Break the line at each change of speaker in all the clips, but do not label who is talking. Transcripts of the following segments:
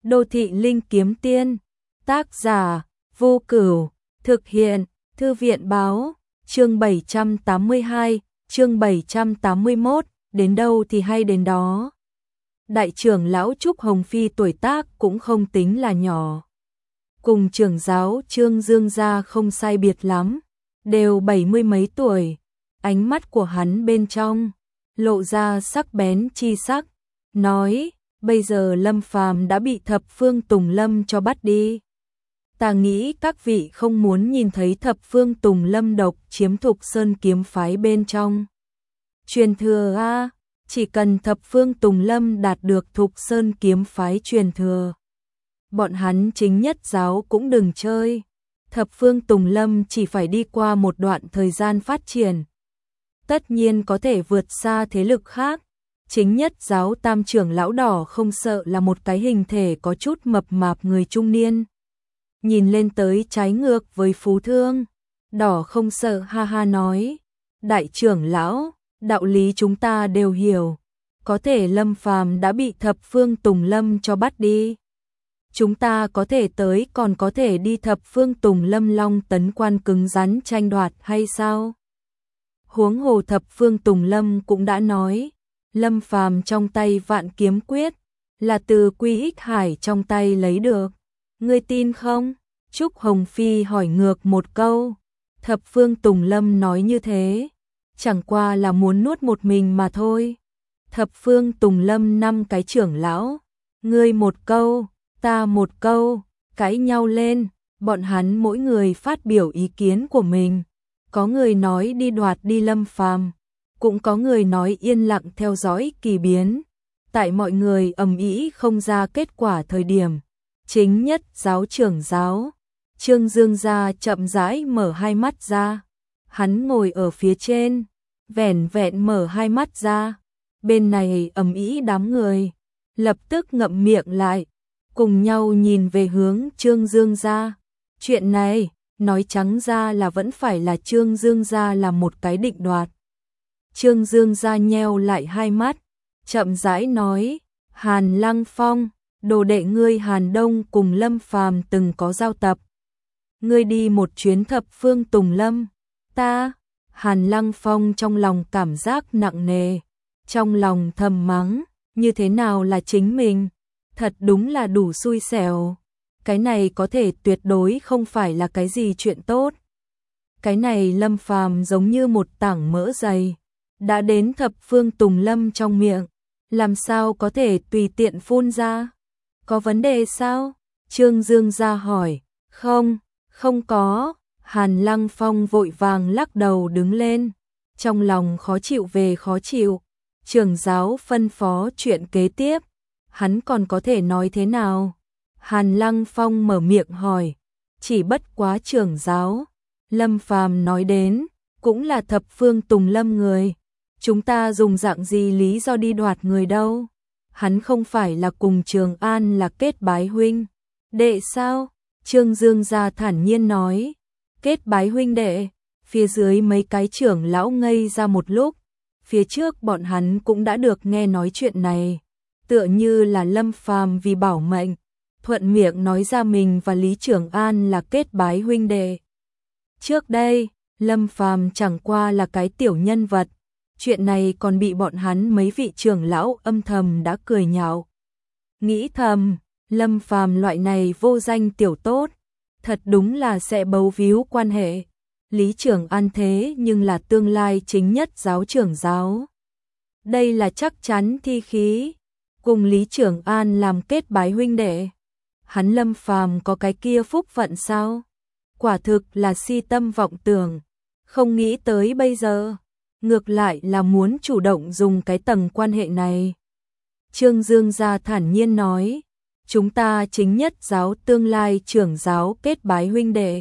Đô thị linh kiếm tiên, tác giả, Vô Cửu, thực hiện, Thư viện báo, chương 782, chương 781, đến đâu thì hay đến đó. Đại trưởng lão Trúc Hồng Phi tuổi tác cũng không tính là nhỏ. Cùng trưởng giáo Trương Dương gia không sai biệt lắm, đều 70 mấy tuổi, ánh mắt của hắn bên trong lộ ra sắc bén chi sắc, nói: bây giờ Lâm Phàm đã bị Thập Phương Tùng Lâm cho bắt đi. Ta nghĩ các vị không muốn nhìn thấy Thập Phương Tùng Lâm độc chiếm Thục Sơn kiếm phái bên trong truyền thừa a, chỉ cần Thập Phương Tùng Lâm đạt được Thục Sơn kiếm phái truyền thừa, bọn hắn chính nhất giáo cũng đừng chơi. Thập Phương Tùng Lâm chỉ phải đi qua một đoạn thời gian phát triển, tất nhiên có thể vượt xa thế lực khác. Chính nhất giáo tam trưởng lão Đỏ không sợ là một cái hình thể có chút mập mạp người trung niên, nhìn lên tới trái ngược với Phú Thương. Đỏ không sợ ha ha nói: đại trưởng lão, đạo lý chúng ta đều hiểu, có thể Lâm Phàm đã bị Thập Phương Tùng Lâm cho bắt đi, chúng ta có thể tới, còn có thể đi Thập Phương Tùng Lâm Long tấn quan cứng rắn tranh đoạt hay sao? Huống hồ Thập Phương Tùng Lâm cũng đã nói, Lâm Phàm trong tay Vạn Kiếm Quyết là từ Quy Ích Hải trong tay lấy được. Ngươi tin không? Trúc Hồng Phi hỏi ngược một câu. Thập Phương Tùng Lâm nói như thế, chẳng qua là muốn nuốt một mình mà thôi. Thập Phương Tùng Lâm 5 cái trưởng lão, ngươi một câu, ta một câu, cãi nhau lên, bọn hắn mỗi người phát biểu ý kiến của mình. Có người nói đi đoạt đi Lâm Phàm, cũng có người nói yên lặng theo dõi kỳ biến. Tại mọi người ầm ĩ không ra kết quả thời điểm, chính nhất giáo trưởng giáo Trương Dương gia chậm rãi mở hai mắt ra. Hắn ngồi ở phía trên, vẻn vẹn mở hai mắt ra. Bên này ầm ĩ đám người lập tức ngậm miệng lại, cùng nhau nhìn về hướng Trương Dương gia. Chuyện này, nói trắng ra là vẫn phải là Trương Dương gia là một cái định đoạt. Trương Dương gia nheo lại hai mắt, chậm rãi nói: Hàn Lăng Phong, đồ đệ ngươi Hàn Đông cùng Lâm Phàm từng có giao tập. Ngươi đi một chuyến Thập Phương Tùng Lâm, ta. Hàn Lăng Phong trong lòng cảm giác nặng nề, trong lòng thầm mắng, như thế nào là chính mình, thật đúng là đủ xui xẻo. Cái này có thể tuyệt đối không phải là cái gì chuyện tốt. Cái này Lâm Phàm giống như một tảng mỡ dày, đã đến Thập Phương Tùng Lâm trong miệng, làm sao có thể tùy tiện phun ra? Có vấn đề sao? Trương Dương gia hỏi. Không, không có. Hàn Lăng Phong vội vàng lắc đầu đứng lên, trong lòng khó chịu về khó chịu. Trưởng giáo phân phó chuyện kế tiếp, hắn còn có thể nói thế nào? Hàn Lăng Phong mở miệng hỏi. Chỉ bất quá trưởng giáo, Lâm Phàm nói đến, cũng là Thập Phương Tùng Lâm người. Chúng ta dùng dạng gì lý do đi đoạt người đâu? Hắn không phải là cùng Trường An là kết bái huynh đệ sao? Trương Dương gia thản nhiên nói. Kết bái huynh đệ? Phía dưới mấy cái trưởng lão ngây ra một lúc. Phía trước bọn hắn cũng đã được nghe nói chuyện này, tựa như là Lâm Phàm vì bảo mệnh, thuận miệng nói ra mình và Lý Trường An là kết bái huynh đệ. Trước đây, Lâm Phàm chẳng qua là cái tiểu nhân vật, chuyện này còn bị bọn hắn mấy vị trưởng lão âm thầm đã cười nhạo. Nghĩ thầm, Lâm Phàm loại này vô danh tiểu tốt, thật đúng là sẽ bấu víu quan hệ. Lý Trường An thế nhưng là tương lai chính nhất giáo trưởng giáo. Đây là chắc chắn thi khí, cùng Lý Trường An làm kết bái huynh đệ. Hắn Lâm Phàm có cái kia phúc phận sao? Quả thực là si tâm vọng tưởng, không nghĩ tới bây giờ, ngược lại là muốn chủ động dùng cái tầng quan hệ này. Trương Dương gia thản nhiên nói, chúng ta chính nhất giáo tương lai trưởng giáo kết bái huynh đệ.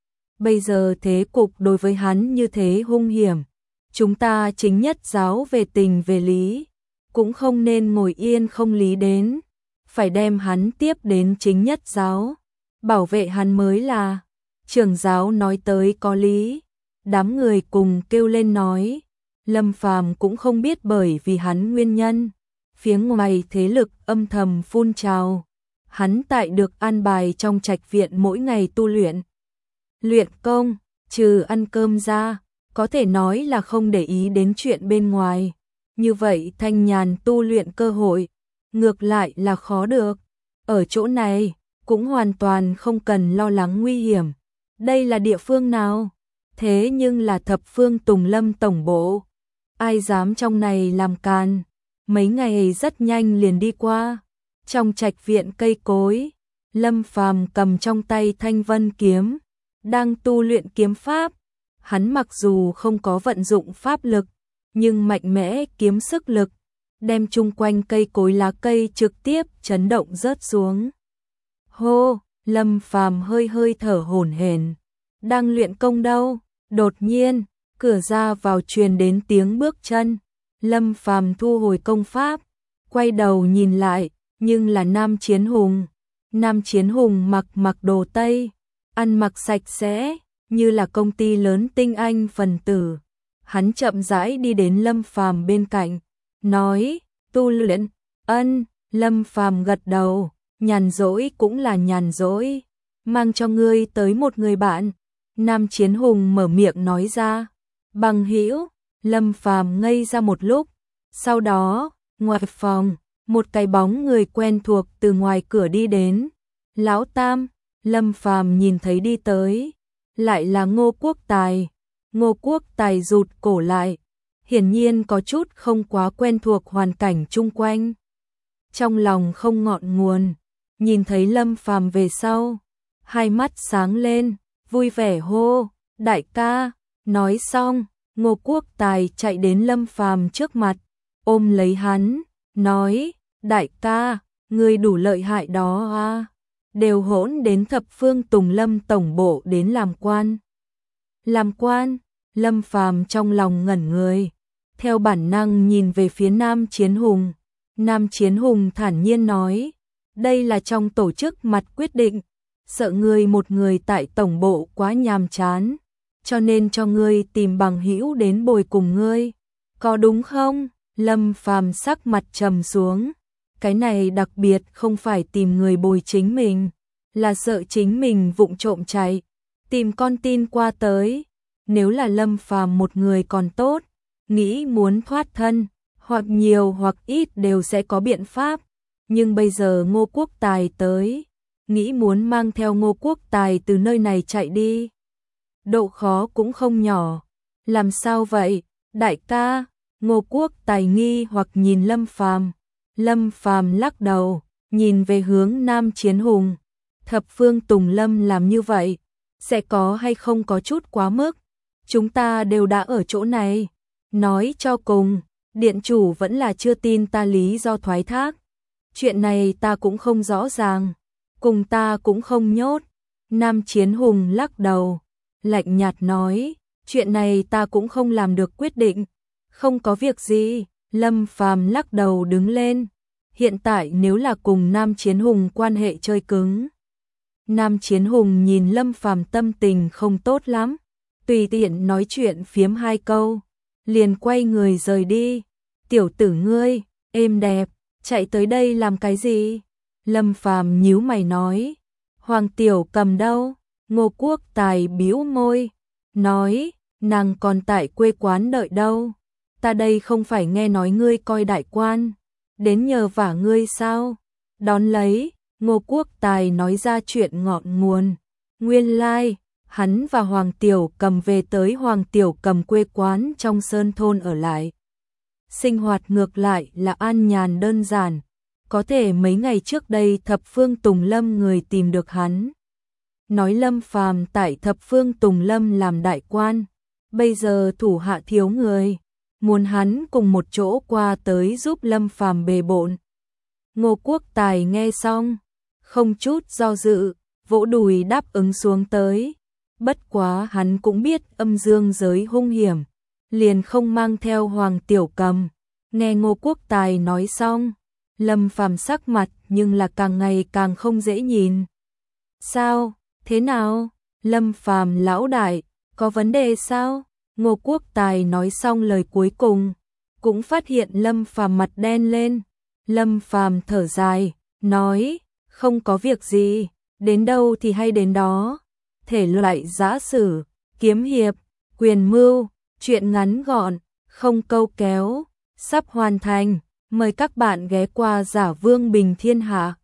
Bây giờ thế cục đối với hắn như thế hung hiểm, chúng ta chính nhất giáo về tình về lý, cũng không nên ngồi yên không lý đến, phải đem hắn tiếp đến chính nhất giáo, bảo vệ hắn mới là. Trưởng giáo nói tới có lý, đám người cùng kêu lên nói, Lâm Phàm cũng không biết bởi vì hắn nguyên nhân, phía ngoài thế lực âm thầm phun trào, hắn tại được an bài trong trạch viện mỗi ngày tu luyện. Luyện công, trừ ăn cơm ra, có thể nói là không để ý đến chuyện bên ngoài. Như vậy thanh nhàn tu luyện cơ hội, ngược lại là khó được. Ở chỗ này, cũng hoàn toàn không cần lo lắng nguy hiểm. Đây là địa phương nào? Thế nhưng là Thập Phương Tùng Lâm tổng bộ. Ai dám trong này làm càn? Mấy ngày rất nhanh liền đi qua. Trong trạch viện cây cối, Lâm Phàm cầm trong tay Thanh Vân kiếm, đang tu luyện kiếm pháp. Hắn mặc dù không có vận dụng pháp lực, nhưng mạnh mẽ kiếm sức lực, đem chung quanh cây cối lá cây trực tiếp chấn động rớt xuống. Hô, Lâm Phàm hơi hơi thở hổn hển, đang luyện công đâu? Đột nhiên, cửa ra vào truyền đến tiếng bước chân. Lâm Phàm thu hồi công pháp, quay đầu nhìn lại, nhưng là Nam Chiến Hùng. Nam Chiến Hùng mặc đồ Tây, ăn mặc sạch sẽ, như là công ty lớn tinh anh phần tử. Hắn chậm rãi đi đến Lâm Phàm bên cạnh, nói, tu luyện. Ân. Lâm Phàm gật đầu, nhàn rỗi cũng là nhàn rỗi, mang cho ngươi tới một người bạn. Nam Chiến Hùng mở miệng nói ra. Bằng hữu? Lâm Phàm ngây ra một lúc, sau đó, ngoài phòng, một cái bóng người quen thuộc từ ngoài cửa đi đến. Lão Tam. Lâm Phàm nhìn thấy đi tới, lại là Ngô Quốc Tài. Ngô Quốc Tài rụt cổ lại, hiển nhiên có chút không quá quen thuộc hoàn cảnh chung quanh. Trong lòng không ngọn nguồn, nhìn thấy Lâm Phàm về sau, hai mắt sáng lên, vui vẻ hô, đại ca. Nói xong, Ngô Quốc Tài chạy đến Lâm Phàm trước mặt, ôm lấy hắn, nói, đại ca, ngươi đủ lợi hại đó à, đều hỗn đến Thập Phương Tùng Lâm tổng bộ đến làm quan. Làm quan? Lâm Phàm trong lòng ngẩn người, theo bản năng nhìn về phía Nam Chiến Hùng. Nam Chiến Hùng thản nhiên nói, đây là trong tổ chức mặt quyết định, sợ ngươi một người tại tổng bộ quá nhàm chán, cho nên cho ngươi tìm bằng hữu đến bồi cùng ngươi, có đúng không? Lâm Phàm sắc mặt trầm xuống, cái này đặc biệt không phải tìm người bồi chính mình, là sợ chính mình vụng trộm chạy, tìm con tin qua tới. Nếu là Lâm Phàm một người còn tốt, nghĩ muốn thoát thân, hoặc nhiều hoặc ít đều sẽ có biện pháp, nhưng bây giờ Ngô Quốc Tài tới, nghĩ muốn mang theo Ngô Quốc Tài từ nơi này chạy đi, độ khó cũng không nhỏ. Làm sao vậy, đại ca? Ngô Quốc Tài nghi hoặc nhìn Lâm Phàm. Lâm Phàm lắc đầu, nhìn về hướng Nam Chiến Hùng. Thập Phương Tùng Lâm làm như vậy, sẽ có hay không có chút quá mức? Chúng ta đều đã ở chỗ này. Nói cho cùng, điện chủ vẫn là chưa tin ta lý do thoái thác. Chuyện này ta cũng không rõ ràng, cùng ta cũng không nhốt. Nam Chiến Hùng lắc đầu, lạnh nhạt nói, chuyện này ta cũng không làm được quyết định. Không có việc gì. Lâm Phàm lắc đầu đứng lên. Hiện tại nếu là cùng Nam Chiến Hùng quan hệ chơi cứng. Nam Chiến Hùng nhìn Lâm Phàm tâm tình không tốt lắm, tùy tiện nói chuyện phiếm hai câu, liền quay người rời đi. Tiểu tử ngươi, êm đẹp, chạy tới đây làm cái gì? Lâm Phàm nhíu mày nói. Hoàng Tiểu Cầm đâu? Ngô Quốc Tài bĩu môi, nói, nàng còn tại quê quán đợi đâu. Ta đây không phải nghe nói ngươi coi đại quan, đến nhờ vả ngươi sao? Đón lấy, Ngô Quốc Tài nói ra chuyện ngọn nguồn. Nguyên lai, hắn và Hoàng Tiểu Cầm về tới Hoàng Tiểu Cầm quê quán trong sơn thôn ở lại. Sinh hoạt ngược lại là an nhàn đơn giản, có thể mấy ngày trước đây Thập Phương Tùng Lâm người tìm được hắn. Nói Lâm Phàm tại Thập Phương Tùng Lâm làm đại quan, bây giờ thủ hạ thiếu người, muốn hắn cùng một chỗ qua tới giúp Lâm Phàm bề bộn. Ngô Quốc Tài nghe xong, không chút do dự, vỗ đùi đáp ứng xuống tới. Bất quá hắn cũng biết âm dương giới hung hiểm, liền không mang theo Hoàng Tiểu Cầm. Nghe Ngô Quốc Tài nói xong, Lâm Phàm sắc mặt nhưng là càng ngày càng không dễ nhìn. Sao? Thế nào? Lâm Phàm lão đại, có vấn đề sao? Ngô Quốc Tài nói xong lời cuối cùng, cũng phát hiện Lâm Phàm mặt đen lên. Lâm Phàm thở dài, nói, không có việc gì, đến đâu thì hay đến đó. Thể loại giã sử, kiếm hiệp, quyền mưu, truyện ngắn gọn, không câu kéo, sắp hoàn thành. Mời các bạn ghé qua Giả Vương Bình Thiên Hạ.